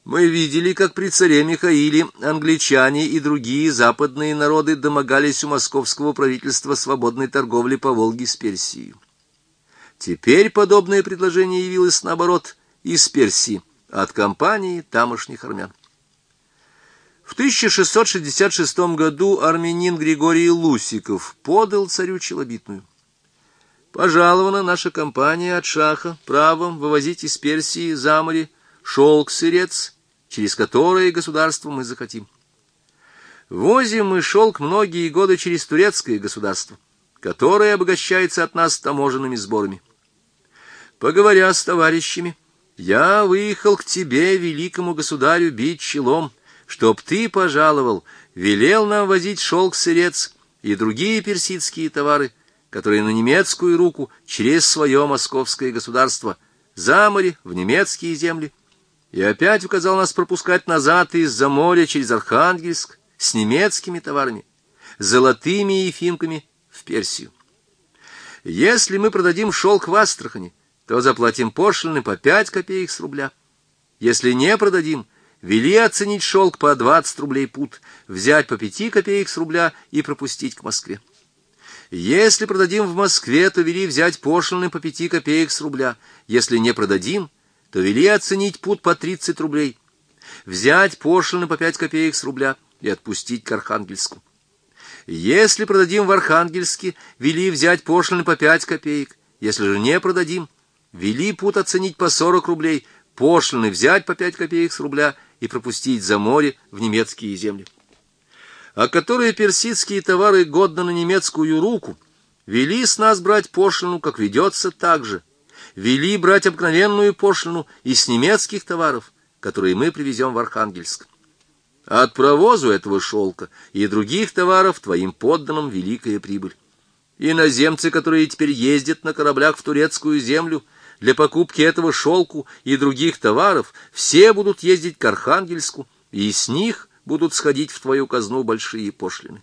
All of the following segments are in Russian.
Мы видели, как при царе Михаиле англичане и другие западные народы домогались у московского правительства свободной торговли по Волге с Персией. Теперь подобное предложение явилось, наоборот, из Персии, от компании тамошних армян. В 1666 году армянин Григорий Лусиков подал царю челобитную. Пожалована наша компания от шаха правом вывозить из Персии за море шелк-сырец, через которое государство мы захотим. Возим мы шелк многие годы через турецкое государство, которое обогащается от нас таможенными сборами. Поговоря с товарищами, я выехал к тебе, великому государю, бить челом, чтоб ты пожаловал, велел нам возить шелк-сырец и другие персидские товары, которые на немецкую руку через свое московское государство за море в немецкие земли, и опять указал нас пропускать назад из-за моря через Архангельск с немецкими товарами, золотыми ефимками в Персию. Если мы продадим шелк в Астрахани, то заплатим пошлины по 5 копеек с рубля. Если не продадим, вели оценить шелк по 20 рублей пуд, взять по 5 копеек с рубля и пропустить к Москве. Если продадим в Москве, то вели взять пошлины по 5 копеек с рубля. Если не продадим, то вели оценить пуд по 30 рублей, взять пошлины по 5 копеек с рубля и отпустить к Архангельску. Если продадим в Архангельске, вели взять пошлины по 5 копеек. Если же не продадим, вели пуд оценить по 40 рублей, пошлины взять по 5 копеек с рубля и пропустить за море в немецкие земли. А которые персидские товары годны на немецкую руку, вели с нас брать пошлину, как ведется, так же. Вели брать обыкновенную пошлину и с немецких товаров, которые мы привезем в Архангельск. От провозу этого шелка и других товаров твоим подданным великая прибыль. Иноземцы, которые теперь ездят на кораблях в турецкую землю, для покупки этого шелку и других товаров, все будут ездить к Архангельску, и с них будут сходить в твою казну большие пошлины.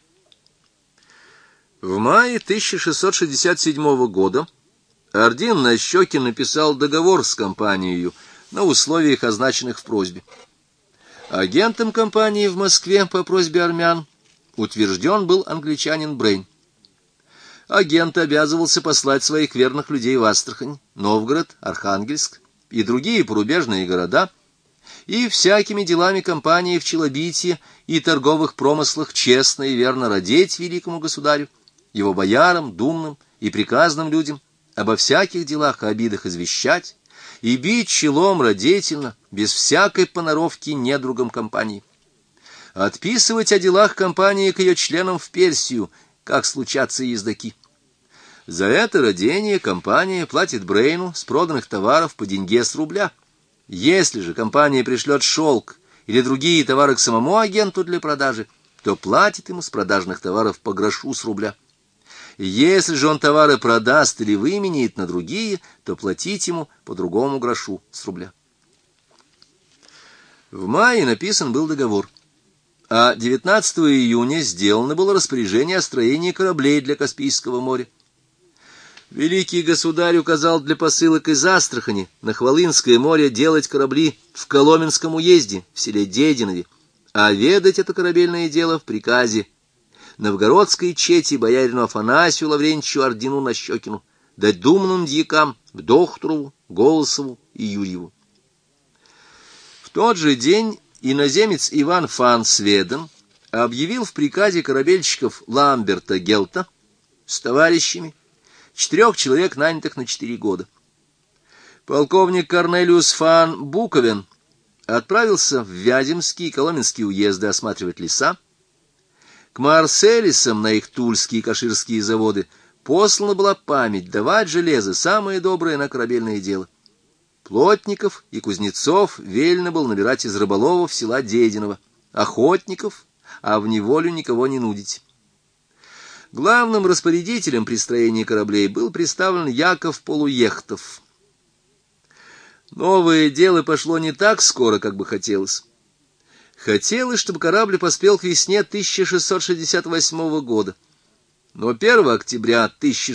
В мае 1667 года Ордин Нащекин написал договор с компанией на условиях, означенных в просьбе. Агентом компании в Москве по просьбе армян утвержден был англичанин Брейн. Агент обязывался послать своих верных людей в Астрахань, Новгород, Архангельск и другие порубежные города, и всякими делами компании в челобитии и торговых промыслах честно и верно родить великому государю, его боярам, думным и приказным людям, обо всяких делах и обидах извещать, и бить челом родительно, без всякой поноровки недругам компании. Отписывать о делах компании к ее членам в Персию, как случатся ездаки. За это родение компания платит Брейну с проданных товаров по деньге с рубля. Если же компания пришлет шелк или другие товары к самому агенту для продажи, то платит ему с продажных товаров по грошу с рубля. Если же он товары продаст или выменяет на другие, то платить ему по другому грошу с рубля. В мае написан был договор, а 19 июня сделано было распоряжение о строении кораблей для Каспийского моря. Великий государь указал для посылок из Астрахани на Хвалынское море делать корабли в Коломенском уезде, в селе Дединове, а ведать это корабельное дело в приказе новгородской чети боярину Афанасию Лаврентьевичу Ордину Нащекину, дать думным дьякам Дохтурову, Голосову и Юрьеву. В тот же день иноземец Иван фан Сведен объявил в приказе корабельщиков Ламберта Гелта с товарищами 4 человек, нанятых на 4 года. Полковник Корнелиус фан Буковен отправился в Вяземский и Коломенские уезды осматривать леса. К Марселисам на их тульские и каширские заводы послана была память давать железо самое доброе на корабельное дело. Плотников и кузнецов велено было набирать из рыболовов села Дединово, охотников, а в неволю никого не нудить. Главным распорядителем при строении кораблей был представлен Яков Полуехтов. Новое дело пошло не так скоро, как бы хотелось. Хотелось, чтобы корабль поспел к весне 1668 года. Но 1 октября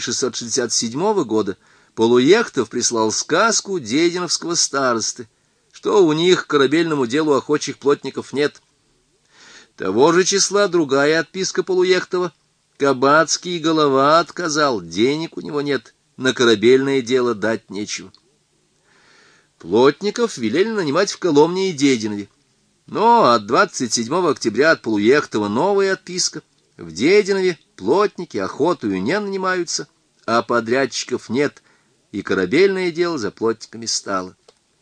1667 года Полуехтов прислал сказку дединовского старосты, что у них к корабельному делу охочих плотников нет. Того же числа другая отписка Полуехтова. Кабацкий голова отказал, денег у него нет, на корабельное дело дать нечего. Плотников велели нанимать в Коломне и Дединове. Но от 27 октября от Полуехтова новая отписка. В Дединове плотники охотою не нанимаются, а подрядчиков нет, и корабельное дело за плотниками стало.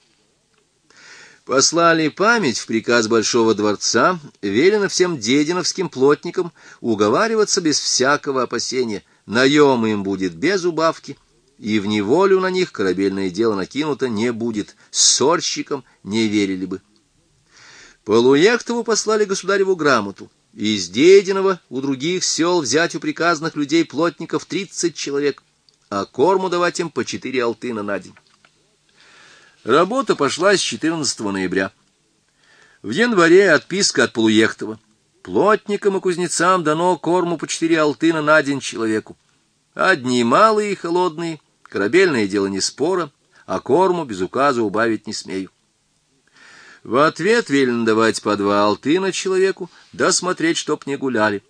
Послали память в приказ Большого дворца, велено всем дединовским плотникам уговариваться без всякого опасения, наем им будет без убавки, и в неволю на них корабельное дело накинуто не будет, ссорщикам не верили бы. Полуехтову послали государеву грамоту, и из Дединова у других сел взять у приказных людей плотников 30 человек, а корму давать им по 4 алтына на день. Работа пошла с 14 ноября. В январе отписка от Полуехтова. Плотникам и кузнецам дано корму по 4 алтына на день человеку. Одни малые и холодные, корабельное дело не спора, а корму без указа убавить не смею. В ответ велено давать по 2 алтына человеку, да смотреть, чтоб не гуляли.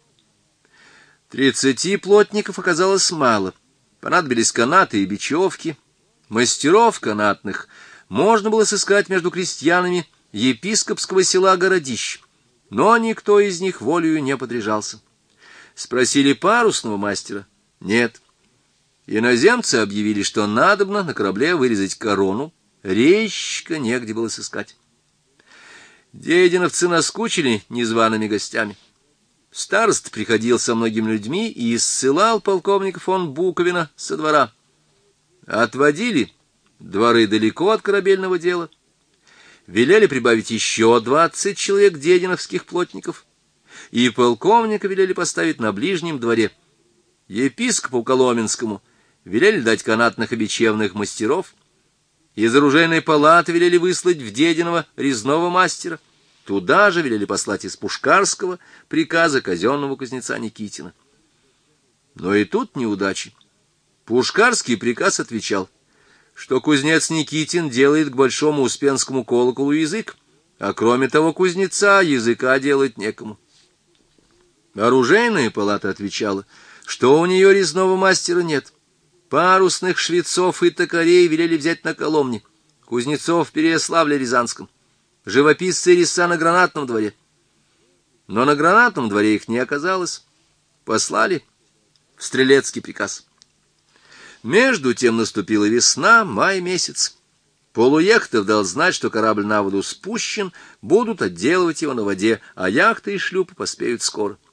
30 плотников оказалось мало. Понадобились канаты и бечевки. Мастеров канатных можно было сыскать между крестьянами епископского села Городищ, но никто из них волею не подряжался. Спросили парусного мастера — нет. Иноземцы объявили, что надобно на корабле вырезать корону, резчика негде было сыскать. Дединовцы наскучили незваными гостями. Староста приходил со многими людьми и ссылал полковника фон Буковина со двора. Отводили дворы далеко от корабельного дела. Велели прибавить еще 20 человек дединовских плотников, и полковника велели поставить на ближнем дворе. Епископу Коломенскому велели дать канатных и бичевных мастеров. Из оружейной палаты велели выслать в Дединово резного мастера. Туда же велели послать из Пушкарского приказа казенного кузнеца Никитина. Но и тут неудачи. Пушкарский приказ отвечал, что кузнец Никитин делает к большому Успенскому колоколу язык, а кроме того кузнеца языка делать некому. Оружейная палата отвечала, что у нее резного мастера нет. Парусных швецов и токарей велели взять на Коломне, кузнецов в Переяславле-Рязанском, живописцы резца на Гранатном дворе. Но на Гранатном дворе их не оказалось. Послали в стрелецкий приказ. Между тем наступила весна, май месяц. Полуехтов дал знать, что корабль на воду спущен, будут отделывать его на воде, а яхты и шлюпы поспеют скоро.